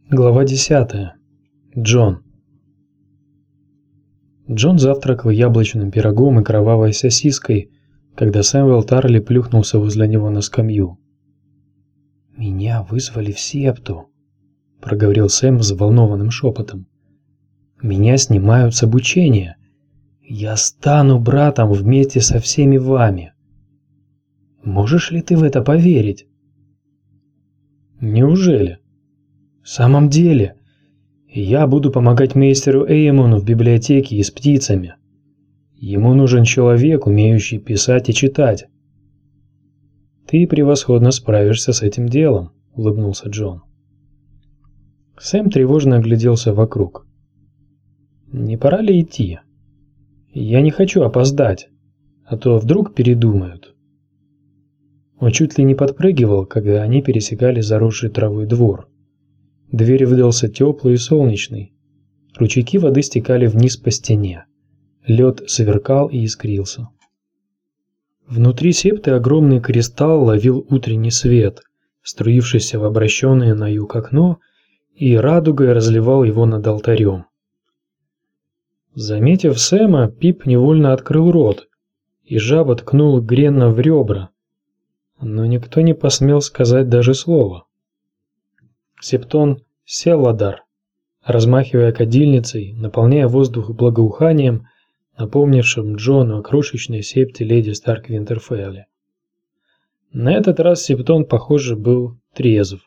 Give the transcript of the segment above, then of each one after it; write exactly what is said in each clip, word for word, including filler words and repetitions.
Глава десятая. Джон. Джон завтракал яблочным пирогом и кровавой сосиской, когда Сэмюэл Тарли плюхнулся возле него на скамью. «Меня вызвали в септу», — проговорил Сэм взволнованным шепотом. «Меня снимают с обучения. Я стану братом вместе со всеми вами. Можешь ли ты в это поверить?» «Неужели?» «В самом деле, я буду помогать мейстеру Эймону в библиотеке и с птицами. Ему нужен человек, умеющий писать и читать». «Ты превосходно справишься с этим делом», — улыбнулся Джон. Сэм тревожно огляделся вокруг. «Не пора ли идти? Я не хочу опоздать, а то вдруг передумают». Он чуть ли не подпрыгивал, когда они пересекали заросший травой двор. Дверь выдался теплый и солнечный. Ручейки воды стекали вниз по стене. Лед сверкал и искрился. Внутри септы огромный кристалл ловил утренний свет, струившийся в обращенное на юг окно, и радугой разливал его над алтарем. Заметив Сэма, Пип невольно открыл рот, и жаба ткнул Гренна в ребра, но никто не посмел сказать даже слова. Септон Селладар, размахивая кадильницей, наполняя воздух благоуханием, напомнившим Джону о крошечной септе леди Старк Винтерфелле. На этот раз Септон, похоже, был трезв.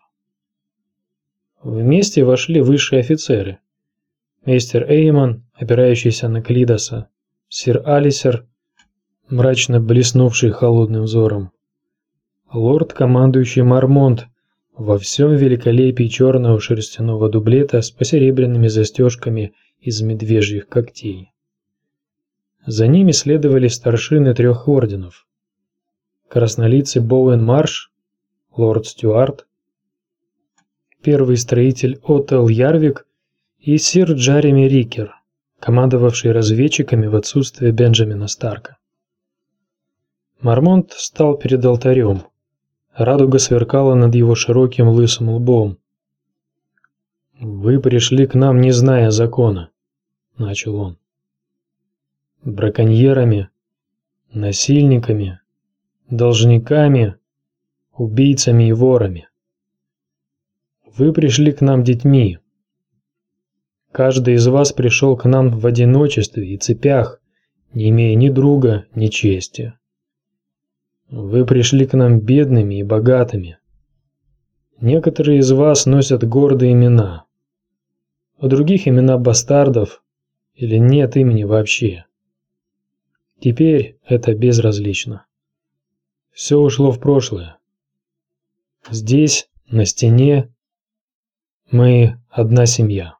Вместе вошли высшие офицеры. Мейстер Эймон, опирающийся на Клидоса, сир Алисер, мрачно блеснувший холодным взором, лорд, командующий Мармонт, во всем великолепии черного шерстяного дублета с посеребряными застежками из медвежьих когтей. За ними следовали старшины трех орденов: краснолицый Боуэн Марш, лорд Стюарт, первый строитель Отел Ярвик и сир Джареми Рикер, командовавший разведчиками в отсутствие Бенджамина Старка. Мармонт встал перед алтарем. Радуга сверкала над его широким лысым лбом. «Вы пришли к нам, не зная закона», — начал он. «Браконьерами, насильниками, должниками, убийцами и ворами. Вы пришли к нам детьми. Каждый из вас пришел к нам в одиночестве и цепях, не имея ни друга, ни чести. Вы пришли к нам бедными и богатыми. Некоторые из вас носят гордые имена, у других имена бастардов или нет имени вообще. Теперь это безразлично. Все ушло в прошлое. Здесь, на стене, мы одна семья.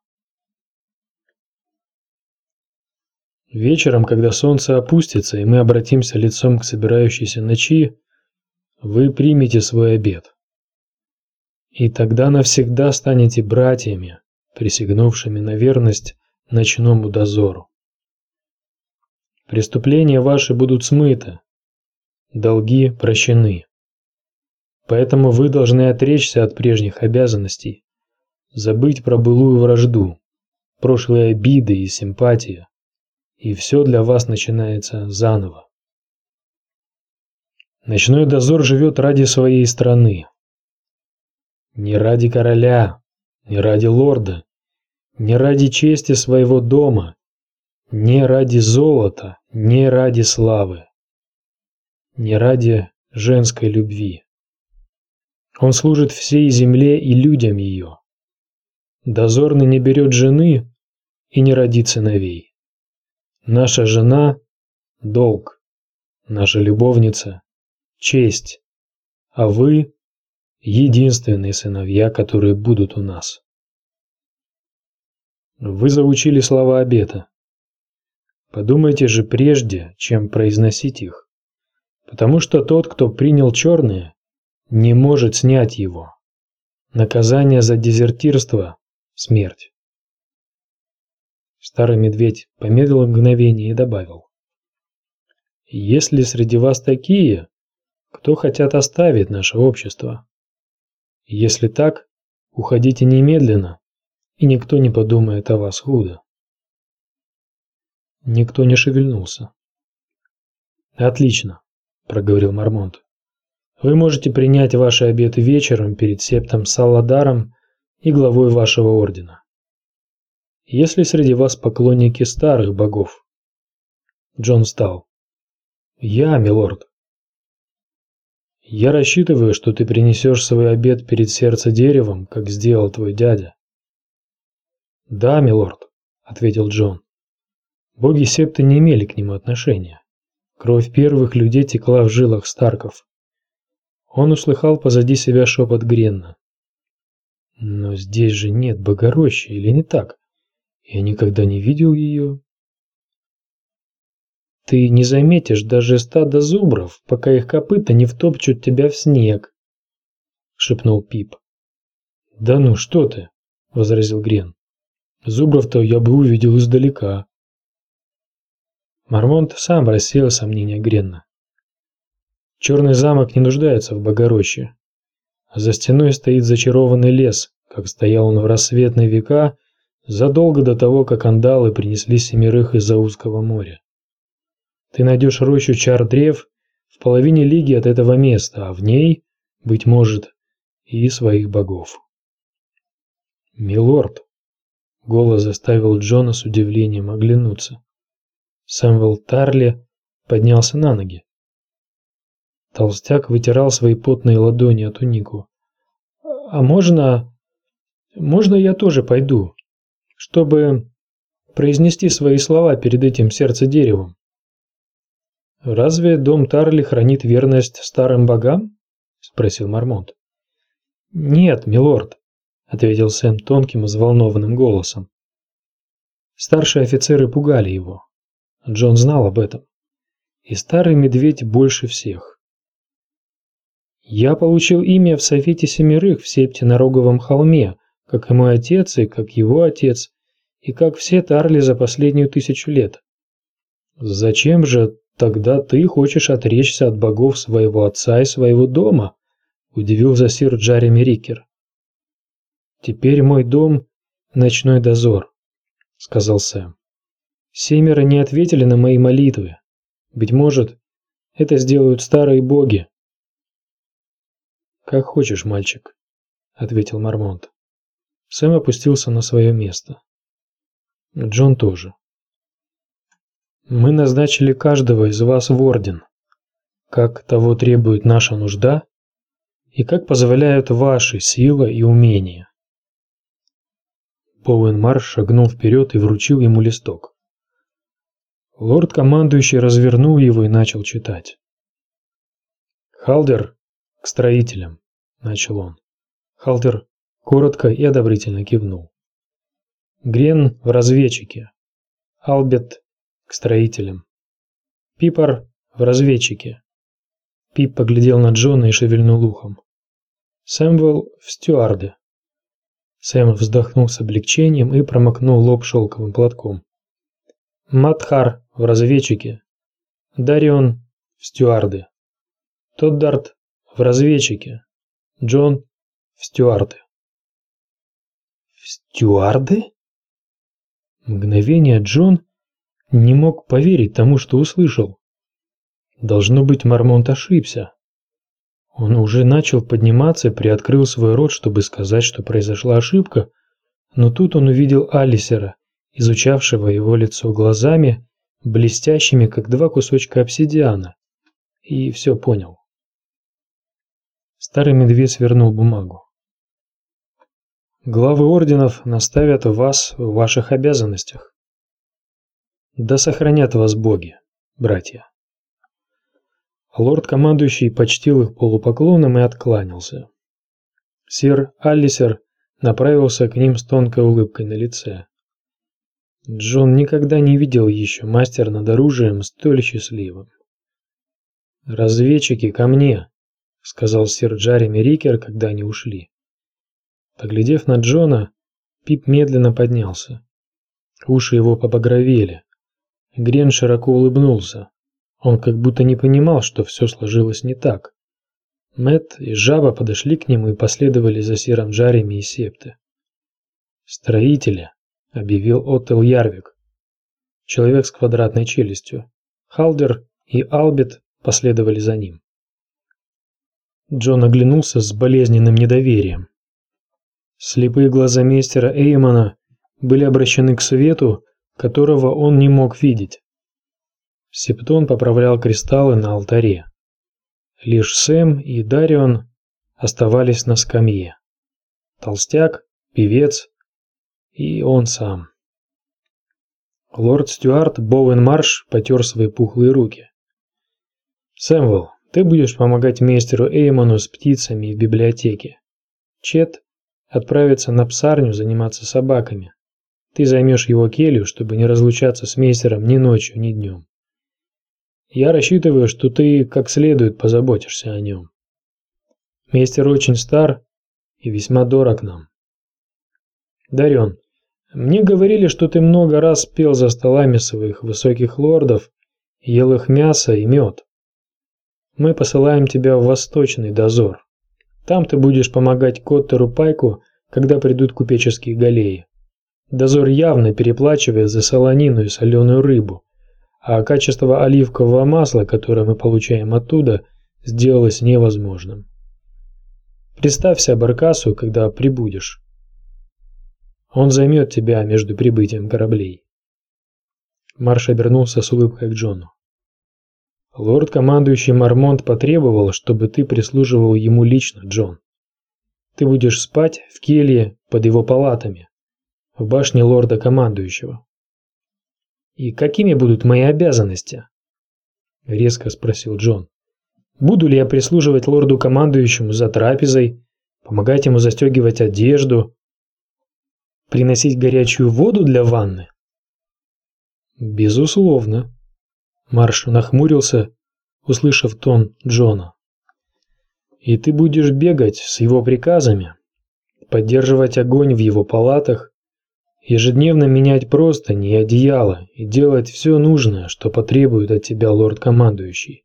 Вечером, когда солнце опустится и мы обратимся лицом к собирающейся ночи, вы примете свой обет. И тогда навсегда станете братьями, присягнувшими на верность ночному дозору. Преступления ваши будут смыты, долги прощены. Поэтому вы должны отречься от прежних обязанностей, забыть про былую вражду, прошлые обиды и симпатии. И все для вас начинается заново. Ночной дозор живет ради своей страны. Не ради короля, не ради лорда, не ради чести своего дома, не ради золота, не ради славы, не ради женской любви. Он служит всей земле и людям ее. Дозорный не берет жены и не родит сыновей. Наша жена – долг, наша любовница – честь, а вы – единственные сыновья, которые будут у нас. Вы заучили слова обета. Подумайте же прежде, чем произносить их, потому что тот, кто принял черное, не может снять его. Наказание за дезертирство – смерть. Старый медведь помедлил мгновение и добавил: «Если среди вас такие, кто хотят оставить наше общество, если так, уходите немедленно, и никто не подумает о вас худо. Никто не шевельнулся. Отлично, проговорил Мармонт. Вы можете принять ваши обеты вечером перед септом Саладаром и главой вашего ордена. Если среди вас поклонники старых богов. Джон встал. Я, милорд. Я рассчитываю, что ты принесешь свой обет перед сердцедеревом, как сделал твой дядя. Да, милорд, ответил Джон. Боги септы не имели к нему отношения. Кровь первых людей текла в жилах Старков. Он услыхал позади себя шепот Гренна. Но здесь же нет Богорощи, или не так? Я никогда не видел ее. Ты не заметишь даже стада зубров, пока их копыта не втопчут тебя в снег, шепнул Пип. Да ну что ты, возразил Грен. Зубров-то я бы увидел издалека. Мармонт сам рассеял сомнения Гренна. Черный замок не нуждается в Богорощи. За стеной стоит зачарованный лес, как стоял он в рассветные века, задолго до того, как андалы принесли семерых из-за узкого моря. Ты найдешь рощу чар-древ в половине лиги от этого места, а в ней, быть может, и своих богов. Милорд, голос заставил Джона с удивлением оглянуться. Сэмюэл Тарли поднялся на ноги. Толстяк вытирал свои потные ладони о тунику. А можно, можно я тоже пойду, чтобы произнести свои слова перед этим сердцедеревом? Разве дом Тарли хранит верность старым богам? Спросил Мармонт. Нет, милорд, ответил Сэм тонким и взволнованным голосом. Старшие офицеры пугали его. Джон знал об этом. И старый медведь больше всех. Я получил имя в Совете Семерых в Септе на Роговом холме, как и мой отец, и как его отец, и как все Тарли за последнюю тысячу лет. Зачем же тогда ты хочешь отречься от богов своего отца и своего дома? Удивился сир Джареми Рикер. Теперь мой дом — ночной дозор, сказал Сэм. Семеро не ответили на мои молитвы. Быть может, это сделают старые боги. Как хочешь, мальчик, ответил Мармонт. Сэм опустился на свое место. Джон тоже. Мы назначили каждого из вас в орден, как того требует наша нужда и как позволяют ваши сила и умения. Боуэн Марш шагнул вперед и вручил ему листок. Лорд-командующий развернул его и начал читать. Халдер к строителям, начал он. Халдер коротко и одобрительно кивнул. Грен в разведчике. Албет к строителям. Пипар в разведчике. Пип поглядел на Джона и шевельнул ухом. Сэмюэл в стюарды. Сэм вздохнул с облегчением и промокнул лоб шелковым платком. Матхар в разведчике. Дарион в стюарды. Тоддарт в разведчике. Джон в стюарды. В стюарды? Мгновение Джон не мог поверить тому, что услышал. Должно быть, Мармонт ошибся. Он уже начал подниматься и приоткрыл свой рот, чтобы сказать, что произошла ошибка, но тут он увидел Алисера, изучавшего его лицо глазами, блестящими, как два кусочка обсидиана, и все понял. Старый медведь свернул бумагу. Главы орденов наставят вас в ваших обязанностях. Да сохранят вас боги, братья. Лорд-командующий почтил их полупоклоном и откланялся. Сир Аллисер направился к ним с тонкой улыбкой на лице. Джон никогда не видел еще мастера над оружием столь счастливым. «Разведчики, ко мне!» — сказал сир Джареми Рикер, когда они ушли. Поглядев на Джона, Пип медленно поднялся. Уши его побагровели. Грен широко улыбнулся. Он как будто не понимал, что все сложилось не так. Мэтт и Жаба подошли к нему и последовали за сиром Джареми и Септы. «Строители», — объявил Оттел Ярвик. Человек с квадратной челюстью. Халдер и Албит последовали за ним. Джон оглянулся с болезненным недоверием. Слепые глаза мистера Эймона были обращены к свету, которого он не мог видеть. Септон поправлял кристаллы на алтаре. Лишь Сэм и Дарион оставались на скамье. Толстяк, певец и он сам. Лорд Стюарт Боуэн-Марш потер свои пухлые руки. «Сэмвелл, ты будешь помогать мистеру Эймону с птицами в библиотеке. Чет отправится на псарню заниматься собаками. Ты займешь его келью, чтобы не разлучаться с мистером ни ночью, ни днем. Я рассчитываю, что ты как следует позаботишься о нем. Мистер очень стар и весьма дорог нам. Дарион, мне говорили, что ты много раз пел за столами своих высоких лордов, ел их мясо и мед. Мы посылаем тебя в Восточный дозор. Там ты будешь помогать Коттеру Пайку, когда придут купеческие галеи. Дозор явно переплачивает за солонину и соленую рыбу, а качество оливкового масла, которое мы получаем оттуда, сделалось невозможным. Представься Баркасу, когда прибудешь. Он займет тебя между прибытием кораблей». Марш обернулся с улыбкой к Джону. «Лорд-командующий Мармонт потребовал, чтобы ты прислуживал ему лично, Джон. Ты будешь спать в келье под его палатами, в башне лорда-командующего». «И какими будут мои обязанности?» — резко спросил Джон. «Буду ли я прислуживать лорду-командующему за трапезой, помогать ему застегивать одежду, приносить горячую воду для ванны?» «Безусловно». Марш нахмурился, услышав тон Джона. «И ты будешь бегать с его приказами, поддерживать огонь в его палатах, ежедневно менять простыни и одеяло и делать все нужное, что потребует от тебя лорд-командующий».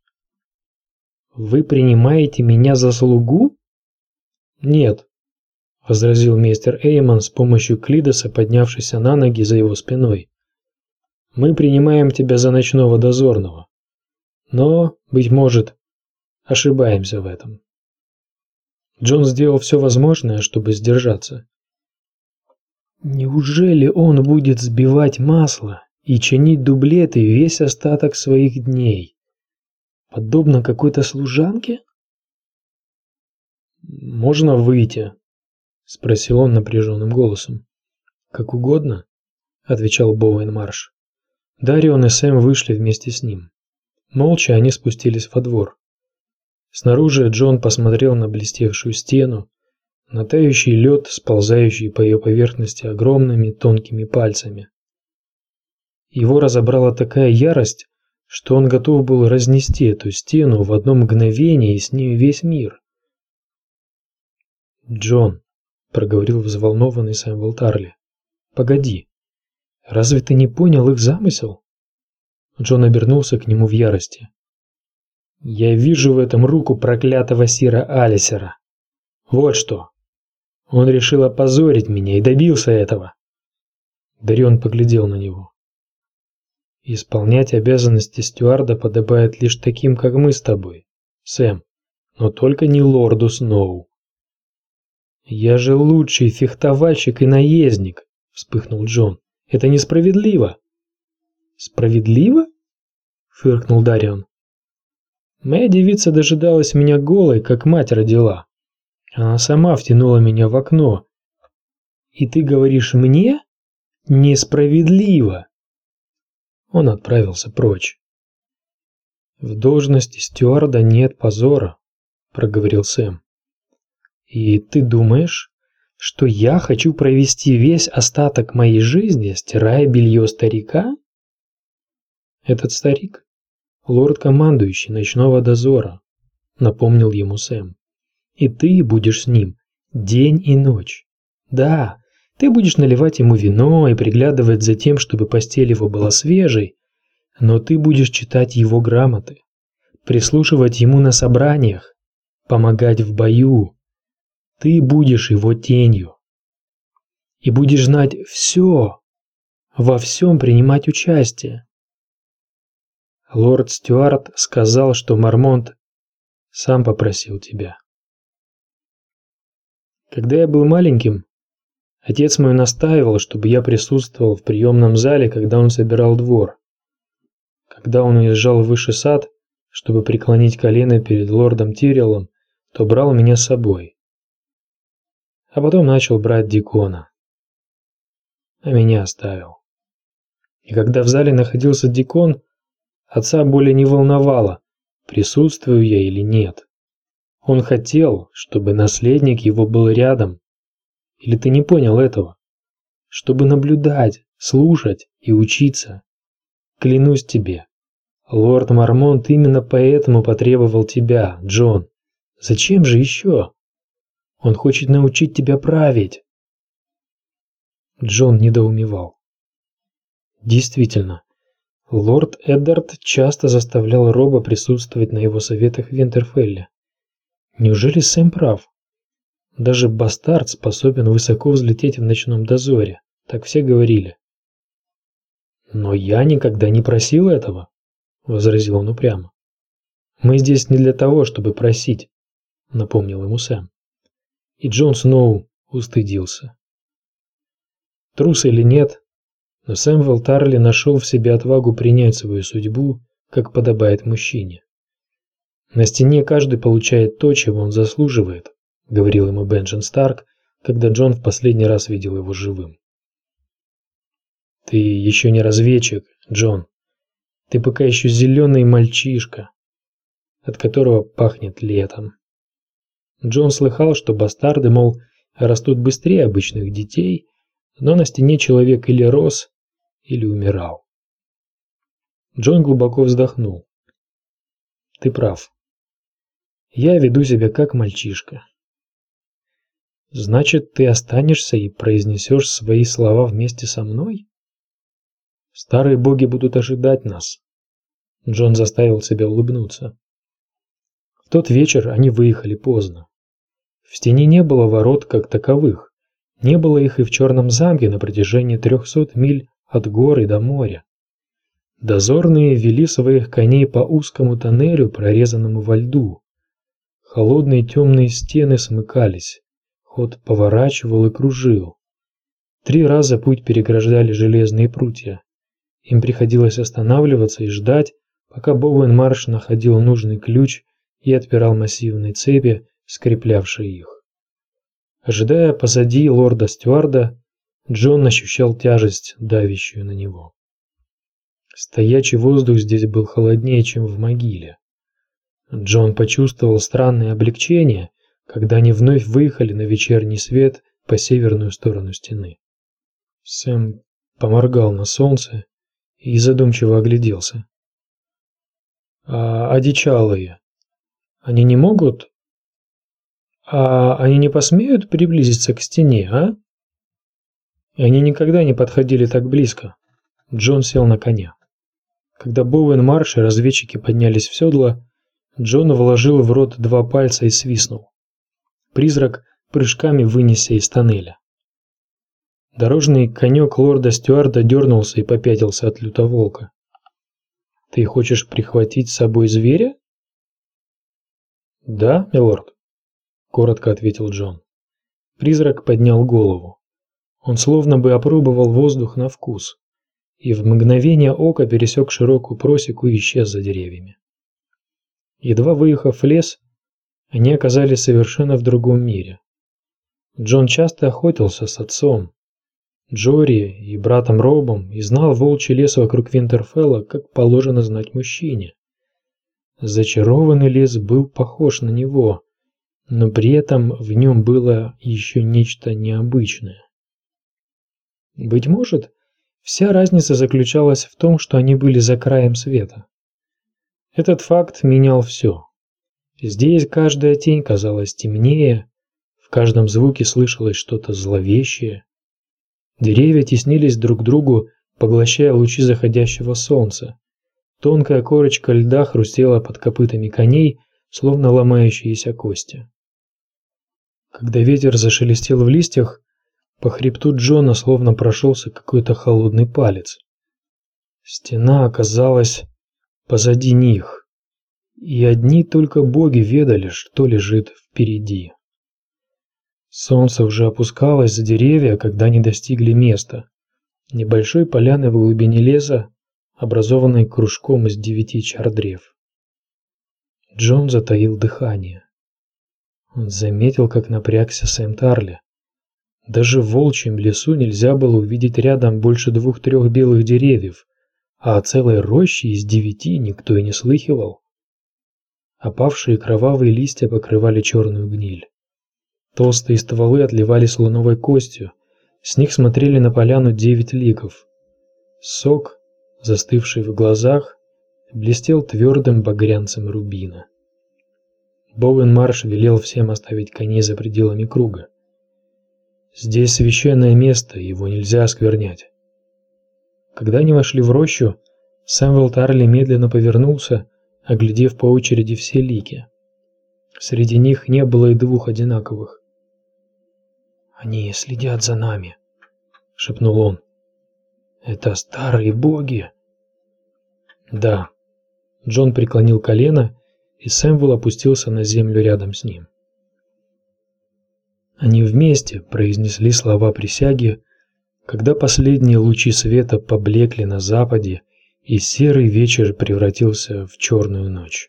«Вы принимаете меня за слугу?» «Нет», — возразил мистер Эймон с помощью Клидоса, поднявшийся на ноги за его спиной. «Мы принимаем тебя за ночного дозорного. Но, быть может, ошибаемся в этом». Джон сделал все возможное, чтобы сдержаться. Неужели он будет сбивать масло и чинить дублеты весь остаток своих дней? Подобно какой-то служанке? «Можно выйти?» — спросил он напряженным голосом. «Как угодно», — отвечал Боуэн-Марш. Дарион и Сэм вышли вместе с ним. Молча они спустились во двор. Снаружи Джон посмотрел на блестевшую стену, на тающий лед, сползающий по ее поверхности огромными тонкими пальцами. Его разобрала такая ярость, что он готов был разнести эту стену в одно мгновение и с ней весь мир. «Джон», — проговорил взволнованный Сэмюэл Тарли, — «погоди. Разве ты не понял их замысел?» Джон обернулся к нему в ярости. «Я вижу в этом руку проклятого сира Алисера. Вот что. Он решил опозорить меня и добился этого». Дарион поглядел на него. «Исполнять обязанности стюарда подобает лишь таким, как мы с тобой, Сэм, но только не лорду Сноу». «Я же лучший фехтовальщик и наездник», — вспыхнул Джон. «Это несправедливо». «Справедливо?» — фыркнул Дарион. «Моя девица дожидалась меня голой, как мать родила. Она сама втянула меня в окно. И ты говоришь мне? Несправедливо!» Он отправился прочь. «В должности стюарда нет позора», — проговорил Сэм. «И ты думаешь, что я хочу провести весь остаток моей жизни, стирая белье старика?» «Этот старик — лорд-командующий ночного дозора», — напомнил ему Сэм. «И ты будешь с ним день и ночь. Да, ты будешь наливать ему вино и приглядывать за тем, чтобы постель его была свежей, но ты будешь читать его грамоты, прислушивать ему на собраниях, помогать в бою. Ты будешь его тенью. и будешь знать все, во всем принимать участие. Лорд Стюарт сказал, что Мармонт сам попросил тебя. Когда я был маленьким, отец мой настаивал, чтобы я присутствовал в приемном зале, когда он собирал двор. Когда он уезжал в высший сад, чтобы преклонить колено перед лордом Тиреллом, то брал меня с собой. А потом начал брать Дикона. А меня оставил. И когда в зале находился Дикон, отца более не волновало, присутствую я или нет. Он хотел, чтобы наследник его был рядом. Или ты не понял этого? Чтобы наблюдать, слушать и учиться. Клянусь тебе, лорд Мармонт именно поэтому потребовал тебя, Джон. Зачем же еще? Он хочет научить тебя править. Джон недоумевал. Действительно, лорд Эддард часто заставлял Роба присутствовать на его советах в Винтерфелле. Неужели Сэм прав? Даже бастард способен высоко взлететь в ночном дозоре, так все говорили. Но я никогда не просил этого, возразил он упрямо. Мы здесь не для того, чтобы просить, напомнил ему Сэм. И Джон Сноу устыдился. Трус или нет, но Сэмюэл Тарли нашел в себе отвагу принять свою судьбу, как подобает мужчине. На стене каждый получает то, чего он заслуживает, говорил ему Бенджин Старк, когда Джон в последний раз видел его живым. Ты еще не разведчик, Джон. Ты пока еще зеленый мальчишка, от которого пахнет летом. Джон слыхал, что бастарды, мол, растут быстрее обычных детей, но на стене человек или рос, или умирал. Джон глубоко вздохнул. Ты прав. Я веду себя как мальчишка. Значит, ты останешься и произнесешь свои слова вместе со мной? Старые боги будут ожидать нас. Джон заставил себя улыбнуться. В тот вечер они выехали поздно. В стене не было ворот как таковых. Не было их и в Черном замке на протяжении трехсот миль от гор и до моря. Дозорные вели своих коней по узкому тоннелю, прорезанному во льду. Холодные темные стены смыкались, ход поворачивал и кружил. Три раза путь переграждали железные прутья. Им приходилось останавливаться и ждать, пока Боуэн-Марш находил нужный ключ и отпирал массивные цепи, скреплявшие их. Ожидая позади лорда Стюарда, Джон ощущал тяжесть, давящую на него. Стоячий воздух здесь был холоднее, чем в могиле. Джон почувствовал странное облегчение, когда они вновь выехали на вечерний свет по северную сторону стены. Сэм поморгал на солнце и задумчиво огляделся. А одичалые, они не могут? А они не посмеют приблизиться к стене, а? И они никогда не подходили так близко. Джон сел на коня. Когда Боуэн-Марш и разведчики поднялись в седло, Джон вложил в рот два пальца и свистнул. Призрак прыжками вынесся из тоннеля. Дорожный конек лорда Стюарда дернулся и попятился от лютоволка. «Ты хочешь прихватить с собой зверя?» «Да, милорд», — коротко ответил Джон. Призрак поднял голову. Он словно бы опробовал воздух на вкус и в мгновение ока пересек широкую просеку и исчез за деревьями. Едва выехав в лес, они оказались совершенно в другом мире. Джон часто охотился с отцом, Джори и братом Робом и знал волчий лес вокруг Винтерфелла, как положено знать мужчине. Зачарованный лес был похож на него, но при этом в нем было еще нечто необычное. Быть может, вся разница заключалась в том, что они были за краем света. Этот факт менял все. Здесь каждая тень казалась темнее, в каждом звуке слышалось что-то зловещее. Деревья теснились друг к другу, поглощая лучи заходящего солнца. Тонкая корочка льда хрустела под копытами коней, словно ломающиеся кости. Когда ветер зашелестел в листьях, По хребту Джона словно прошелся какой-то холодный палец. Стена оказалась позади них, и одни только боги ведали, что лежит впереди. Солнце уже опускалось за деревья, когда они достигли места, небольшой поляны в глубине леса, образованной кружком из девяти чардрев. Джон затаил дыхание. Он заметил, как напрягся Сэм Тарли. Даже в волчьем лесу нельзя было увидеть рядом больше двух-трех белых деревьев, а о целой роще из девяти никто и не слыхивал. Опавшие кровавые листья покрывали черную гниль. Толстые стволы отливали слоновой костью, с них смотрели на поляну девять ликов. Сок, застывший в глазах, блестел твердым багрянцем рубина. Боуэн-Марш велел всем оставить коней за пределами круга. Здесь священное место, его нельзя осквернять. Когда они вошли в рощу, Сэмюэл Тарли медленно повернулся, оглядев по очереди все лики. Среди них не было и двух одинаковых. «Они следят за нами», — шепнул он. «Это старые боги». «Да». Джон преклонил колено, и Сэмюэл опустился на землю рядом с ним. Они вместе произнесли слова присяги, когда последние лучи света поблекли на западе, и серый вечер превратился в черную ночь.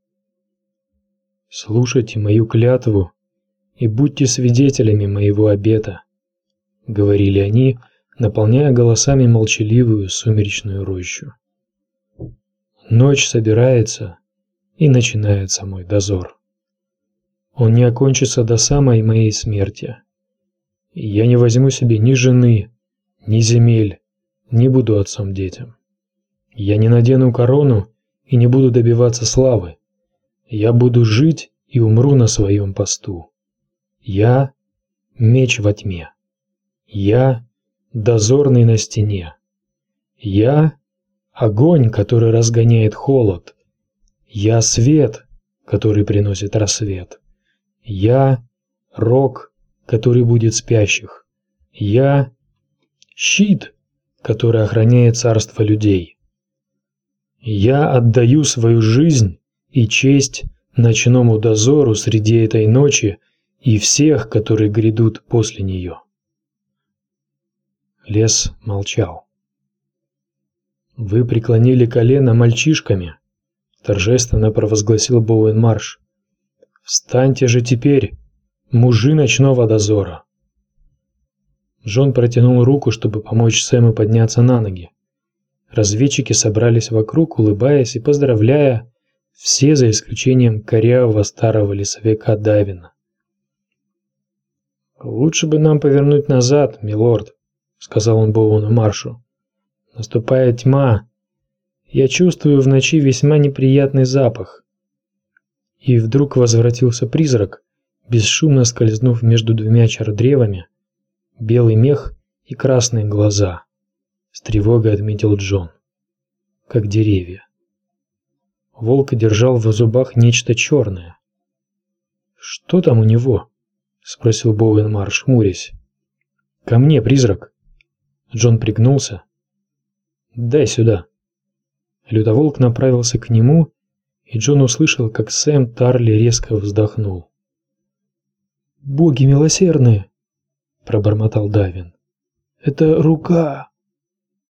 «Слушайте мою клятву и будьте свидетелями моего обета», — говорили они, наполняя голосами молчаливую сумеречную рощу. «Ночь собирается, и начинается мой дозор. Он не окончится до самой моей смерти. Я не возьму себе ни жены, ни земель, не буду отцом детям. Я не надену корону и не буду добиваться славы. Я буду жить и умру на своем посту. Я — меч во тьме. Я — дозорный на стене. Я — огонь, который разгоняет холод. Я — свет, который приносит рассвет. Я — рог, который будет спящих. Я — щит, который охраняет царство людей. Я отдаю свою жизнь и честь ночному дозору среди этой ночи и всех, которые грядут после нее. Лес молчал. «Вы преклонили колено мальчишками», — торжественно провозгласил Боуэн-Марш. «Встаньте же теперь, мужи ночного дозора!» Джон протянул руку, чтобы помочь Сэму подняться на ноги. Разведчики собрались вокруг, улыбаясь и поздравляя, все за исключением корявого старого лесовика Давина. «Лучше бы нам повернуть назад, милорд», — сказал он Боуэну-Маршу. «Наступает тьма. Я чувствую в ночи весьма неприятный запах». И вдруг возвратился призрак, бесшумно скользнув между двумя чардревами, белый мех и красные глаза. С тревогой отметил Джон. Как деревья. Волк держал в зубах нечто черное. «Что там у него?» — спросил Боуэн-Марш, хмурясь. «Ко мне, призрак!» Джон пригнулся. «Дай сюда!» Лютоволк направился к нему, и Джон услышал, как Сэм Тарли резко вздохнул. «Боги милосердные!» — пробормотал Давин. «Это рука!»